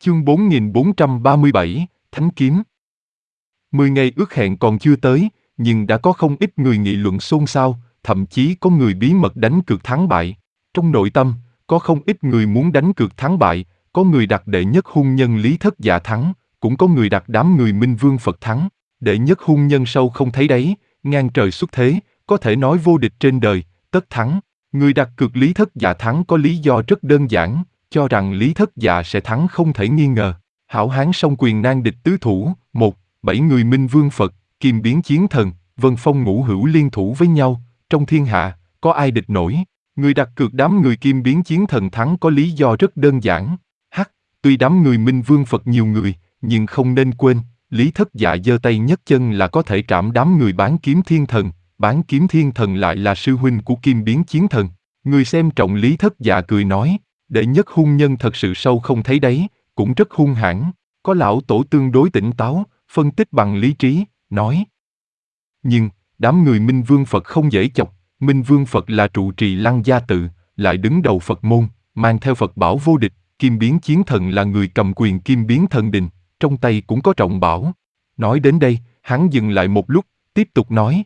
Chương 4437, Thánh Kiếm. 10 ngày ước hẹn còn chưa tới, nhưng đã có không ít người nghị luận xôn xao, thậm chí có người bí mật đánh cược thắng bại. Trong nội tâm, có không ít người muốn đánh cược thắng bại, có người đặt đệ nhất hung nhân Lý Thất Dạ thắng, cũng có người đặt đám người Minh Vương Phật thắng. Đệ nhất hung nhân sâu không thấy đáy, ngang trời xuất thế, có thể nói vô địch trên đời, tất thắng. Người đặt cược Lý Thất Dạ thắng có lý do rất đơn giản, cho rằng Lý Thất Dạ sẽ thắng không thể nghi ngờ. Hảo hán song quyền nan địch tứ thủ, 7 người Minh Vương Phật, Kim Biến Chiến Thần, Vân Phong Ngũ Hữu liên thủ với nhau, trong thiên hạ, có ai địch nổi. Người đặt cược đám người Kim Biến Chiến Thần thắng có lý do rất đơn giản. Tuy đám người Minh Vương Phật nhiều người, nhưng không nên quên, Lý Thất Dạ giơ tay nhấc chân là có thể trảm đám người Bán Kiếm Thiên Thần, Bán Kiếm Thiên Thần lại là sư huynh của Kim Biến Chiến Thần. Người xem trọng Lý Thất Dạ cười nói, đệ nhất hung nhân thật sự sâu không thấy đáy, cũng rất hung hãn. Có lão tổ tương đối tỉnh táo, phân tích bằng lý trí, nói. Nhưng, đám người Minh Vương Phật không dễ chọc, Minh Vương Phật là trụ trì Lăng Gia Tự, lại đứng đầu Phật môn, mang theo Phật bảo vô địch, Kim Biến Chiến Thần là người cầm quyền Kim Biến Thần Đình, trong tay cũng có trọng bảo. Nói đến đây, hắn dừng lại một lúc, tiếp tục nói.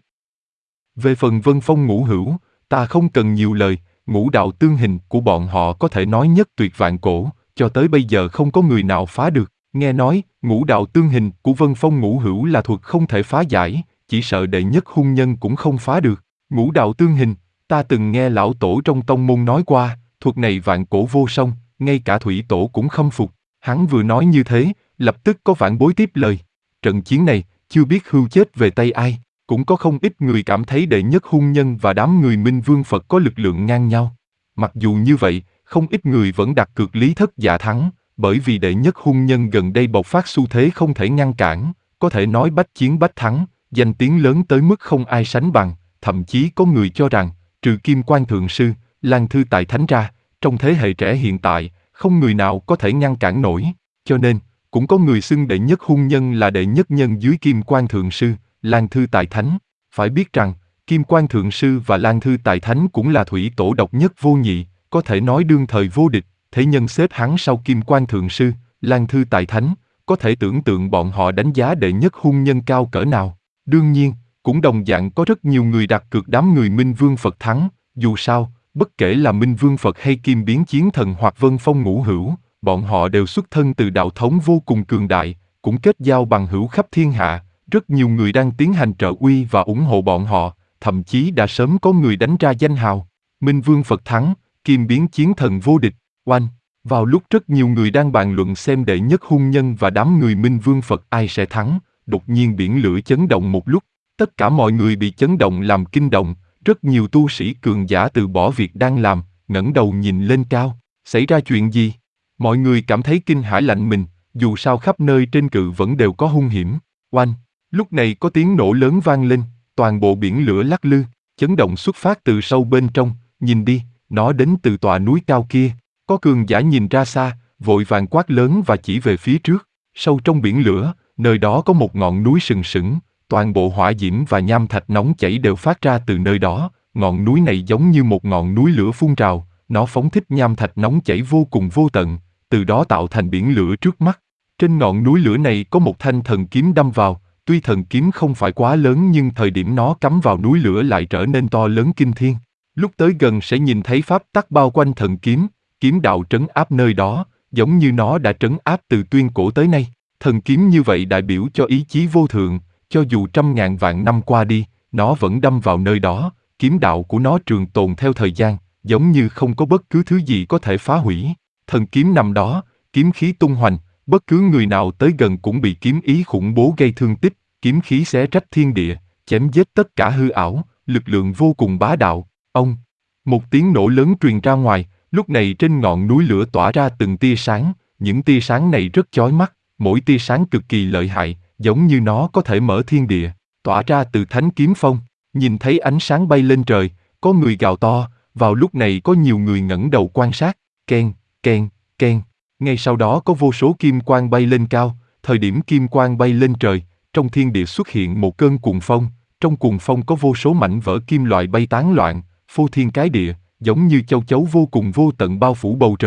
Về phần Vân Phong Ngũ Hữu, ta không cần nhiều lời, ngũ đạo tương hình của bọn họ có thể nói nhất tuyệt vạn cổ, cho tới bây giờ không có người nào phá được. Nghe nói, ngũ đạo tương hình của Vân Phong Ngũ Hữu là thuật không thể phá giải, chỉ sợ đệ nhất hung nhân cũng không phá được. Ngũ đạo tương hình, ta từng nghe lão tổ trong tông môn nói qua, thuật này vạn cổ vô song, ngay cả thủy tổ cũng khâm phục. Hắn vừa nói như thế, lập tức có vạn bối tiếp lời. Trận chiến này, chưa biết hưu chết về tay ai, cũng có không ít người cảm thấy đệ nhất hung nhân và đám người Minh Vương Phật có lực lượng ngang nhau. Mặc dù như vậy, không ít người vẫn đặt cược Lý Thất Dạ thắng, bởi vì đệ nhất hung nhân gần đây bộc phát xu thế không thể ngăn cản, có thể nói bách chiến bách thắng, danh tiếng lớn tới mức không ai sánh bằng, thậm chí có người cho rằng, trừ Kim Quan Thượng Sư, Lang Thư Tài Thánh ra, trong thế hệ trẻ hiện tại, không người nào có thể ngăn cản nổi, cho nên, cũng có người xưng đệ nhất hung nhân là đệ nhất nhân dưới Kim Quan Thượng Sư, Lang Thư Tài Thánh. Phải biết rằng, Kim Quan Thượng Sư và Lang Thư Tài Thánh cũng là thủy tổ độc nhất vô nhị, có thể nói đương thời vô địch, thế nhân xếp hắn sau Kim Quan Thượng Sư, Lang Thư Tài Thánh, có thể tưởng tượng bọn họ đánh giá đệ nhất hung nhân cao cỡ nào. Đương nhiên, cũng đồng dạng có rất nhiều người đặt cược đám người Minh Vương Phật thắng, dù sao, bất kể là Minh Vương Phật hay Kim Biến Chiến Thần hoặc Vân Phong Ngũ Hữu, bọn họ đều xuất thân từ đạo thống vô cùng cường đại, cũng kết giao bằng hữu khắp thiên hạ, rất nhiều người đang tiến hành trợ uy và ủng hộ bọn họ, thậm chí đã sớm có người đánh ra danh hào. Minh Vương Phật thắng, Kim Biến Chiến Thần vô địch, oanh! Vào lúc rất nhiều người đang bàn luận xem đệ nhất hung nhân và đám người Minh Vương Phật ai sẽ thắng, đột nhiên biển lửa chấn động một lúc, tất cả mọi người bị chấn động làm kinh động, rất nhiều tu sĩ cường giả từ bỏ việc đang làm, ngẩng đầu nhìn lên cao, xảy ra chuyện gì? Mọi người cảm thấy kinh hãi lạnh mình, dù sao khắp nơi trên cự vẫn đều có hung hiểm, oanh! Lúc này có tiếng nổ lớn vang lên, toàn bộ biển lửa lắc lư, chấn động xuất phát từ sâu bên trong, nhìn đi, nó đến từ tòa núi cao kia. Có cường giả nhìn ra xa, vội vàng quát lớn và chỉ về phía trước, sâu trong biển lửa, nơi đó có một ngọn núi sừng sững, toàn bộ hỏa diễm và nham thạch nóng chảy đều phát ra từ nơi đó, ngọn núi này giống như một ngọn núi lửa phun trào, nó phóng thích nham thạch nóng chảy vô cùng vô tận, từ đó tạo thành biển lửa trước mắt. Trên ngọn núi lửa này có một thanh thần kiếm đâm vào, tuy thần kiếm không phải quá lớn nhưng thời điểm nó cắm vào núi lửa lại trở nên to lớn kinh thiên. Lúc tới gần sẽ nhìn thấy pháp tắc bao quanh thần kiếm, kiếm đạo trấn áp nơi đó, giống như nó đã trấn áp từ tuyên cổ tới nay. Thần kiếm như vậy đại biểu cho ý chí vô thượng, cho dù trăm ngàn vạn năm qua đi, nó vẫn đâm vào nơi đó, kiếm đạo của nó trường tồn theo thời gian, giống như không có bất cứ thứ gì có thể phá hủy. Thần kiếm nằm đó, kiếm khí tung hoành, bất cứ người nào tới gần cũng bị kiếm ý khủng bố gây thương tích, kiếm khí xé rách thiên địa, chém giết tất cả hư ảo, lực lượng vô cùng bá đạo. Ông, một tiếng nổ lớn truyền ra ngoài, lúc này trên ngọn núi lửa tỏa ra từng tia sáng, những tia sáng này rất chói mắt, mỗi tia sáng cực kỳ lợi hại, giống như nó có thể mở thiên địa, tỏa ra từ thánh kiếm phong, nhìn thấy ánh sáng bay lên trời, có người gào to, vào lúc này có nhiều người ngẩng đầu quan sát, keng, keng, keng, ngay sau đó có vô số kim quang bay lên cao, thời điểm kim quang bay lên trời, trong thiên địa xuất hiện một cơn cuồng phong, trong cuồng phong có vô số mảnh vỡ kim loại bay tán loạn, phô thiên cái địa, giống như châu chấu vô cùng vô tận bao phủ bầu trời.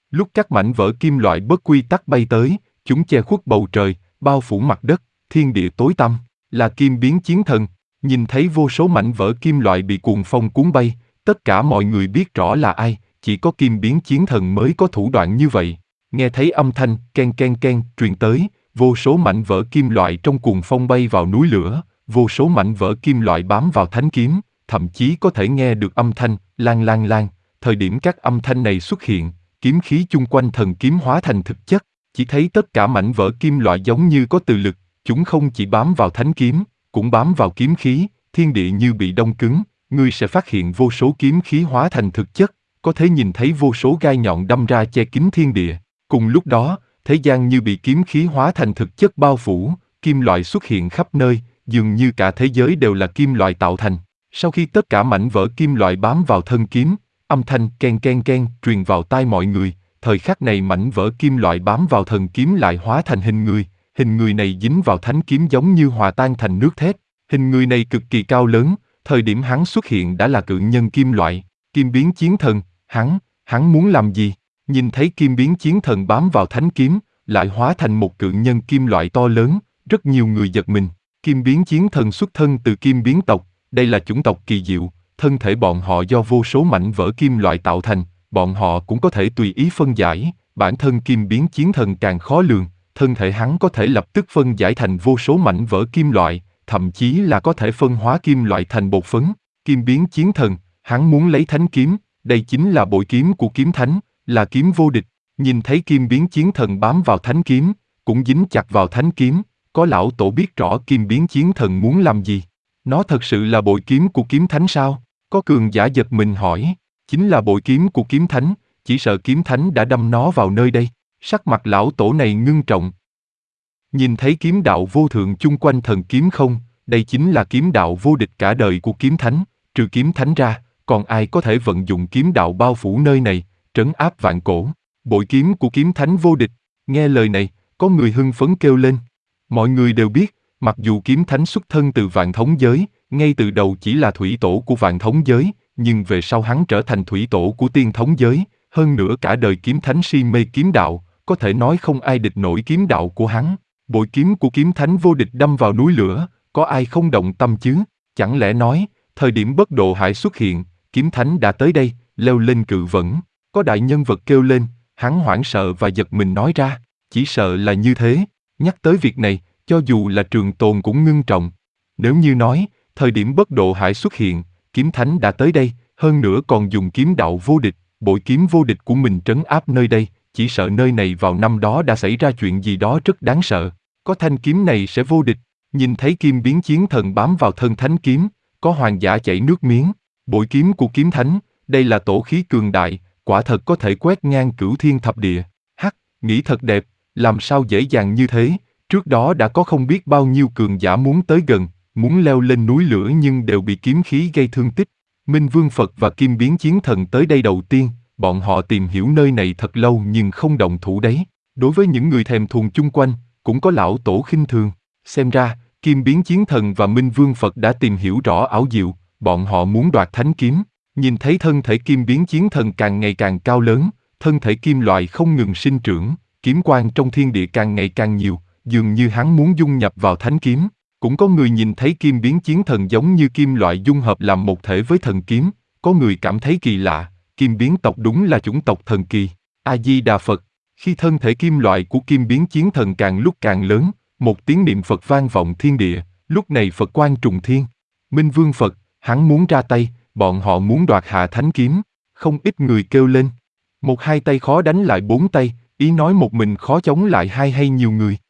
Lúc các mảnh vỡ kim loại bất quy tắc bay tới, chúng che khuất bầu trời, bao phủ mặt đất, thiên địa tối tăm, là Kim Biến Chiến Thần. Nhìn thấy vô số mảnh vỡ kim loại bị cuồng phong cuốn bay, tất cả mọi người biết rõ là ai, chỉ có Kim Biến Chiến Thần mới có thủ đoạn như vậy. Nghe thấy âm thanh ken ken ken truyền tới, vô số mảnh vỡ kim loại trong cuồng phong bay vào núi lửa, vô số mảnh vỡ kim loại bám vào thánh kiếm, thậm chí có thể nghe được âm thanh lan lan lan. Thời điểm các âm thanh này xuất hiện, kiếm khí chung quanh thần kiếm hóa thành thực chất, chỉ thấy tất cả mảnh vỡ kim loại giống như có từ lực, chúng không chỉ bám vào thánh kiếm, cũng bám vào kiếm khí, thiên địa như bị đông cứng, ngươi sẽ phát hiện vô số kiếm khí hóa thành thực chất, có thể nhìn thấy vô số gai nhọn đâm ra che kín thiên địa. Cùng lúc đó, thế gian như bị kiếm khí hóa thành thực chất bao phủ, kim loại xuất hiện khắp nơi, dường như cả thế giới đều là kim loại tạo thành. Sau khi tất cả mảnh vỡ kim loại bám vào thân kiếm, âm thanh ken ken ken truyền vào tai mọi người, thời khắc này mảnh vỡ kim loại bám vào thần kiếm lại hóa thành hình người này dính vào thánh kiếm giống như hòa tan thành nước thép. Hình người này cực kỳ cao lớn, thời điểm hắn xuất hiện đã là cự nhân kim loại, Kim Biến Chiến Thần, hắn muốn làm gì? Nhìn thấy Kim Biến Chiến Thần bám vào thánh kiếm, lại hóa thành một cự nhân kim loại to lớn, rất nhiều người giật mình. Kim Biến Chiến Thần xuất thân từ Kim Biến tộc, đây là chủng tộc kỳ diệu, thân thể bọn họ do vô số mảnh vỡ kim loại tạo thành, bọn họ cũng có thể tùy ý phân giải, bản thân Kim Biến Chiến Thần càng khó lường, thân thể hắn có thể lập tức phân giải thành vô số mảnh vỡ kim loại, thậm chí là có thể phân hóa kim loại thành bột phấn. Kim Biến Chiến Thần, hắn muốn lấy thánh kiếm, đây chính là bội kiếm của kiếm thánh, là kiếm vô địch. Nhìn thấy Kim Biến Chiến Thần bám vào thánh kiếm, cũng dính chặt vào thánh kiếm, có lão tổ biết rõ Kim Biến Chiến Thần muốn làm gì. Nó thật sự là bội kiếm của kiếm thánh sao? Có cường giả giật mình hỏi, chính là bội kiếm của kiếm thánh, chỉ sợ kiếm thánh đã đâm nó vào nơi đây. Sắc mặt lão tổ này ngưng trọng. Nhìn thấy kiếm đạo vô thượng chung quanh thần kiếm không, đây chính là kiếm đạo vô địch cả đời của kiếm thánh, trừ kiếm thánh ra, còn ai có thể vận dụng kiếm đạo bao phủ nơi này, trấn áp vạn cổ. Bội kiếm của kiếm thánh vô địch. Nghe lời này, có người hưng phấn kêu lên. Mọi người đều biết, mặc dù kiếm thánh xuất thân từ vạn thống giới, ngay từ đầu chỉ là thủy tổ của vạn thống giới, nhưng về sau hắn trở thành thủy tổ của tiên thống giới, hơn nữa cả đời kiếm thánh si mê kiếm đạo, có thể nói không ai địch nổi kiếm đạo của hắn. Bội kiếm của kiếm thánh vô địch đâm vào núi lửa, có ai không động tâm chứ? Chẳng lẽ nói, thời điểm bất độ hải xuất hiện, kiếm thánh đã tới đây, leo lên cự vẫn. Có đại nhân vật kêu lên, hắn hoảng sợ và giật mình nói ra, chỉ sợ là như thế. Nhắc tới việc này, cho dù là Trường Tồn cũng ngưng trọng. Nếu như nói, thời điểm bất độ hải xuất hiện, kiếm thánh đã tới đây, hơn nữa còn dùng kiếm đạo vô địch, bội kiếm vô địch của mình trấn áp nơi đây, chỉ sợ nơi này vào năm đó đã xảy ra chuyện gì đó rất đáng sợ. Có thanh kiếm này sẽ vô địch. Nhìn thấy Kim Biến Chiến Thần bám vào thân thánh kiếm, có hoàng giả chảy nước miếng. Bội kiếm của kiếm thánh, đây là tổ khí cường đại, quả thật có thể quét ngang cửu thiên thập địa. Hắc, nghĩ thật đẹp, làm sao dễ dàng như thế, trước đó đã có không biết bao nhiêu cường giả muốn tới gần, muốn leo lên núi lửa nhưng đều bị kiếm khí gây thương tích. Minh Vương Phật và Kim Biến Chiến Thần tới đây đầu tiên, bọn họ tìm hiểu nơi này thật lâu nhưng không động thủ đấy. Đối với những người thèm thuồng chung quanh, cũng có lão tổ khinh thường. Xem ra, Kim Biến Chiến Thần và Minh Vương Phật đã tìm hiểu rõ ảo diệu, bọn họ muốn đoạt thánh kiếm. Nhìn thấy thân thể Kim Biến Chiến Thần càng ngày càng cao lớn, thân thể kim loại không ngừng sinh trưởng, kiếm quang trong thiên địa càng ngày càng nhiều, dường như hắn muốn dung nhập vào thánh kiếm. Cũng có người nhìn thấy Kim Biến Chiến Thần giống như kim loại dung hợp làm một thể với thần kiếm, có người cảm thấy kỳ lạ, Kim Biến tộc đúng là chủng tộc thần kỳ. A Di Đà Phật. Khi thân thể kim loại của Kim Biến Chiến Thần càng lúc càng lớn, một tiếng niệm Phật vang vọng thiên địa, lúc này Phật quang trùng thiên. Minh Vương Phật, hắn muốn ra tay, bọn họ muốn đoạt hạ thánh kiếm, không ít người kêu lên. Một hai tay khó đánh lại bốn tay, ý nói một mình khó chống lại hai hay nhiều người.